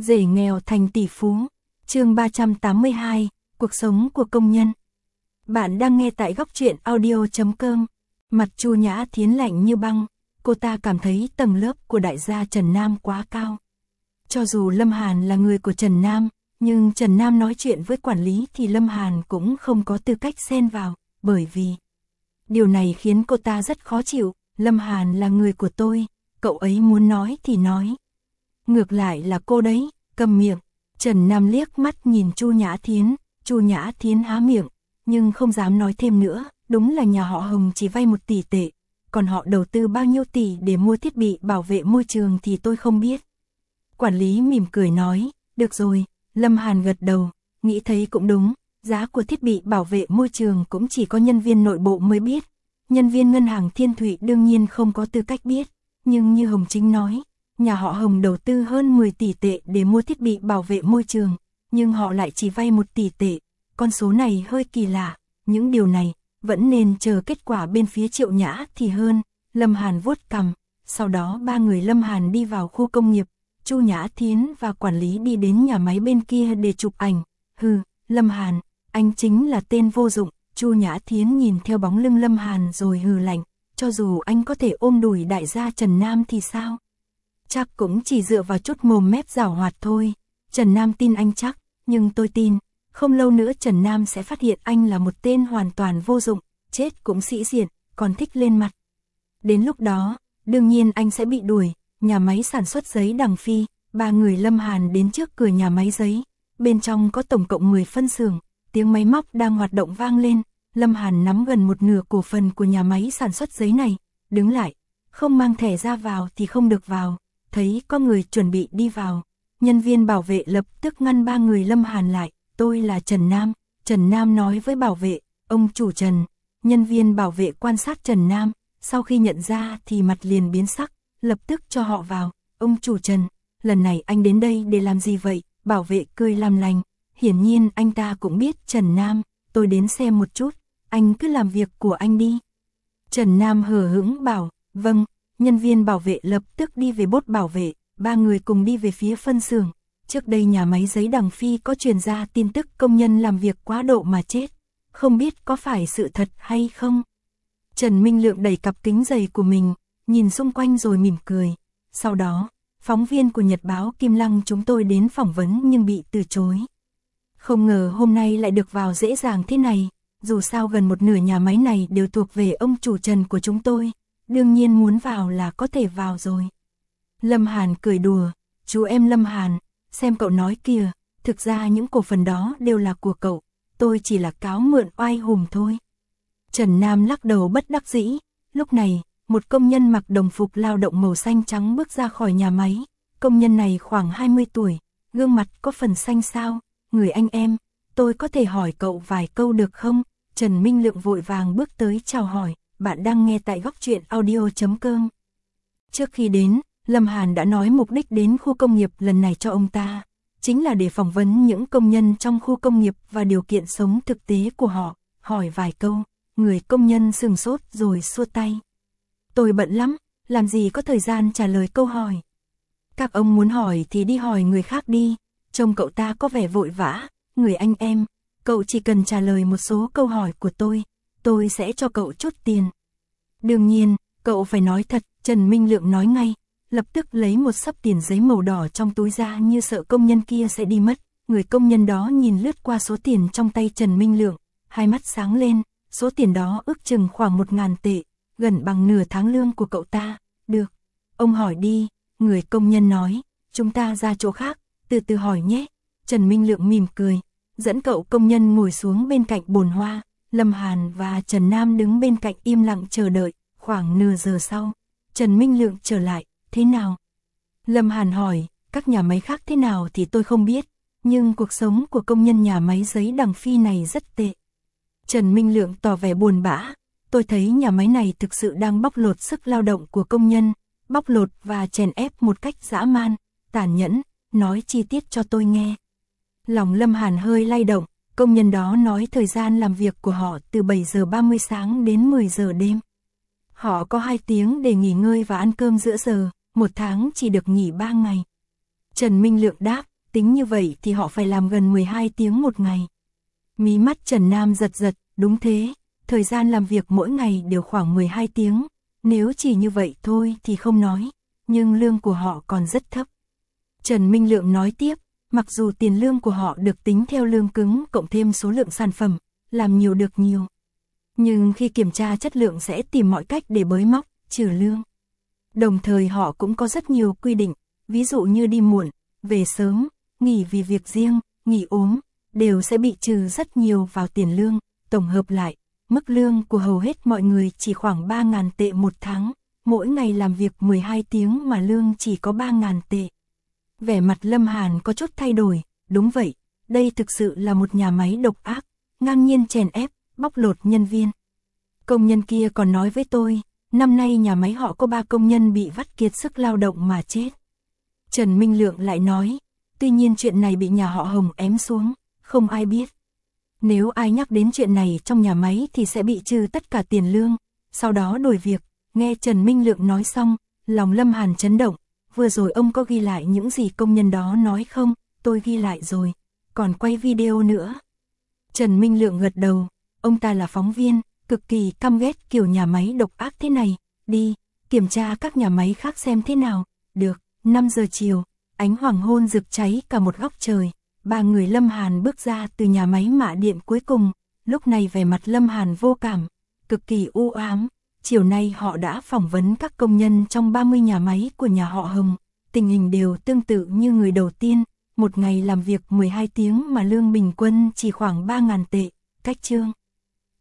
Rể nghèo thành tỷ phú. Chương 382, cuộc sống của công nhân. Bạn đang nghe tại góc truyện audio.com. Mặt Chu Nhã Thiến lạnh như băng, cô ta cảm thấy tầng lớp của đại gia Trần Nam quá cao. Cho dù Lâm Hàn là người của Trần Nam, nhưng Trần Nam nói chuyện với quản lý thì Lâm Hàn cũng không có tư cách xen vào, bởi vì điều này khiến cô ta rất khó chịu. Lâm Hàn là người của tôi, cậu ấy muốn nói thì nói. Ngược lại là cô đấy, cầm miệng. Trần Nam liếc mắt nhìn Chu Nhã Thiến, Chu Nhã Thiến há miệng, nhưng không dám nói thêm nữa. Đúng là nhà họ Hồng chỉ vay 1 tỷ tệ, còn họ đầu tư bao nhiêu tỷ để mua thiết bị bảo vệ môi trường thì tôi không biết. Quản lý mỉm cười nói, được rồi. Lâm Hàn gật đầu, nghĩ thấy cũng đúng, giá của thiết bị bảo vệ môi trường cũng chỉ có nhân viên nội bộ mới biết. Nhân viên ngân hàng Thiên Thụy đương nhiên không có tư cách biết, nhưng như Hồng Chính nói, nhà họ Hồng đầu tư hơn 10 tỷ tệ để mua thiết bị bảo vệ môi trường, nhưng họ lại chỉ vay 1 tỷ tệ, con số này hơi kỳ lạ, những điều này vẫn nên chờ kết quả bên phía Triệu Nhã thì hơn. Lâm Hàn vuốt cằm, sau đó 3 người Lâm Hàn đi vào khu công nghiệp, Chu Nhã Thiến và quản lý đi đến nhà máy bên kia để chụp ảnh. Hừ, Lâm Hàn, anh chính là tên vô dụng. Chu Nhã Thiến nhìn theo bóng lưng Lâm Hàn rồi hừ lạnh, cho dù anh có thể ôm đùi đại gia Trần Nam thì sao? Chắc cũng chỉ dựa vào chút mồm mép giảo hoạt thôi. Trần Nam tin anh chắc, nhưng tôi tin, không lâu nữa Trần Nam sẽ phát hiện anh là một tên hoàn toàn vô dụng, chết cũng sĩ diện, còn thích lên mặt. Đến lúc đó, đương nhiên anh sẽ bị đuổi. Nhà máy sản xuất giấy Đằng Phi, 3 người Lâm Hàn đến trước cửa nhà máy giấy, bên trong có tổng cộng 10 phân xưởng, tiếng máy móc đang hoạt động vang lên. Lâm Hàn nắm gần 1/2 cổ phần của nhà máy sản xuất giấy này, đứng lại, không mang thẻ ra vào thì không được vào. Thấy có người chuẩn bị đi vào, nhân viên bảo vệ lập tức ngăn 3 người Lâm Hàn lại. Tôi là Trần Nam. Trần Nam nói với bảo vệ, ông chủ Trần. Nhân viên bảo vệ quan sát Trần Nam, sau khi nhận ra thì mặt liền biến sắc, lập tức cho họ vào. Ông chủ Trần, lần này anh đến đây để làm gì vậy? Bảo vệ cười làm lành, hiển nhiên anh ta cũng biết Trần Nam. Tôi đến xem một chút, anh cứ làm việc của anh đi. Trần Nam hờ hững bảo, vâng. Nhân viên bảo vệ lập tức đi về bốt bảo vệ, 3 người cùng đi về phía phân xưởng. Trước đây nhà máy giấy Đằng Phi có truyền ra tin tức công nhân làm việc quá độ mà chết, không biết có phải sự thật hay không. Trần Minh Lượng đẩy cặp kính dày của mình, nhìn xung quanh rồi mỉm cười. Sau đó, phóng viên của Nhật báo Kim Lăng chúng tôi đến phỏng vấn nhưng bị từ chối. Không ngờ hôm nay lại được vào dễ dàng thế này, dù sao gần 1/2 nhà máy này đều thuộc về ông chủ Trần của chúng tôi, đương nhiên muốn vào là có thể vào rồi. Lâm Hàn cười đùa, chú em Lâm Hàn, xem cậu nói kìa, thực ra những cổ phần đó đều là của cậu, tôi chỉ là cáo mượn oai hùng thôi. Trần Nam lắc đầu bất đắc dĩ. Lúc này, một công nhân mặc đồng phục lao động màu xanh trắng bước ra khỏi nhà máy. Công nhân này khoảng 20 tuổi, gương mặt có phần xanh xao. Người anh em, tôi có thể hỏi cậu vài câu được không? Trần Minh Lượng vội vàng bước tới chào hỏi. Bạn đang nghe tại góc truyện audio.com. Trước khi đến, Lâm Hàn đã nói mục đích đến khu công nghiệp lần này cho ông ta, chính là để phỏng vấn những công nhân trong khu công nghiệp và điều kiện sống thực tế của họ. Hỏi vài câu, người công nhân sừng sốt rồi xua tay. Tôi bận lắm, làm gì có thời gian trả lời câu hỏi. Các ông muốn hỏi thì đi hỏi người khác đi, trông cậu ta có vẻ vội vã. Người anh em, cậu chỉ cần trả lời một số câu hỏi của tôi sẽ cho cậu chút tiền. Đương nhiên, cậu phải nói thật. Trần Minh Lượng nói ngay, lập tức lấy một xấp tiền giấy màu đỏ trong túi ra như sợ công nhân kia sẽ đi mất. Người công nhân đó nhìn lướt qua số tiền trong tay Trần Minh Lượng, hai mắt sáng lên, số tiền đó ước chừng khoảng 1.000 tệ, gần bằng nửa tháng lương của cậu ta. Được, ông hỏi đi, người công nhân nói, chúng ta ra chỗ khác, từ từ hỏi nhé. Trần Minh Lượng mỉm cười, dẫn cậu công nhân ngồi xuống bên cạnh bồn hoa. Lâm Hàn và Trần Nam đứng bên cạnh im lặng chờ đợi. Khoảng nửa giờ sau, Trần Minh Lượng trở lại. Thế nào? Lâm Hàn hỏi, các nhà máy khác thế nào thì tôi không biết, nhưng cuộc sống của công nhân nhà máy giấy Đằng Phi này rất tệ. Trần Minh Lượng tỏ vẻ buồn bã, tôi thấy nhà máy này thực sự đang bóc lột sức lao động của công nhân, bóc lột và chèn ép một cách dã man, tàn nhẫn, nói chi tiết cho tôi nghe. Lòng Lâm Hàn hơi lay động, công nhân đó nói thời gian làm việc của họ từ 7 giờ 30 sáng đến 10 giờ đêm. Họ có 2 tiếng để nghỉ ngơi và ăn cơm giữa giờ, 1 tháng chỉ được nghỉ 3 ngày. Trần Minh Lượng đáp, tính như vậy thì họ phải làm gần 12 tiếng một ngày. Mí mắt Trần Nam giật giật, đúng thế, thời gian làm việc mỗi ngày đều khoảng 12 tiếng, nếu chỉ như vậy thôi thì không nói, nhưng lương của họ còn rất thấp. Trần Minh Lượng nói tiếp, mặc dù tiền lương của họ được tính theo lương cứng cộng thêm số lượng sản phẩm, làm nhiều được nhiều. Nhưng khi kiểm tra chất lượng sẽ tìm mọi cách để bới móc, trừ lương. Đồng thời họ cũng có rất nhiều quy định, ví dụ như đi muộn, về sớm, nghỉ vì việc riêng, nghỉ ốm, đều sẽ bị trừ rất nhiều vào tiền lương. Tổng hợp lại, mức lương của hầu hết mọi người chỉ khoảng 3.000 tệ một tháng, mỗi ngày làm việc 12 tiếng mà lương chỉ có 3.000 tệ. Vẻ mặt Lâm Hàn có chút thay đổi, đúng vậy, đây thực sự là một nhà máy độc ác, ngang nhiên chèn ép, bóc lột nhân viên. Công nhân kia còn nói với tôi, năm nay nhà máy họ có 3 công nhân bị vắt kiệt sức lao động mà chết. Trần Minh Lượng lại nói, tuy nhiên chuyện này bị nhà họ Hồng ém xuống, không ai biết. Nếu ai nhắc đến chuyện này trong nhà máy thì sẽ bị trừ tất cả tiền lương, sau đó đuổi việc. Nghe Trần Minh Lượng nói xong, lòng Lâm Hàn chấn động, vừa rồi ông có ghi lại những gì công nhân đó nói không? Tôi ghi lại rồi, còn quay video nữa. Trần Minh Lượng gật đầu, ông ta là phóng viên, cực kỳ căm ghét kiểu nhà máy độc ác thế này, đi, kiểm tra các nhà máy khác xem thế nào. Được, 5 giờ chiều, ánh hoàng hôn rực cháy cả một góc trời, 3 người Lâm Hàn bước ra từ nhà máy mạ điện cuối cùng, lúc này vẻ mặt Lâm Hàn vô cảm, cực kỳ u ám. Chiều nay họ đã phỏng vấn các công nhân trong 30 nhà máy của nhà họ Hồng, tình hình đều tương tự như người đầu tiên, một ngày làm việc 12 tiếng mà lương bình quân chỉ khoảng 3.000 tệ, cách chương.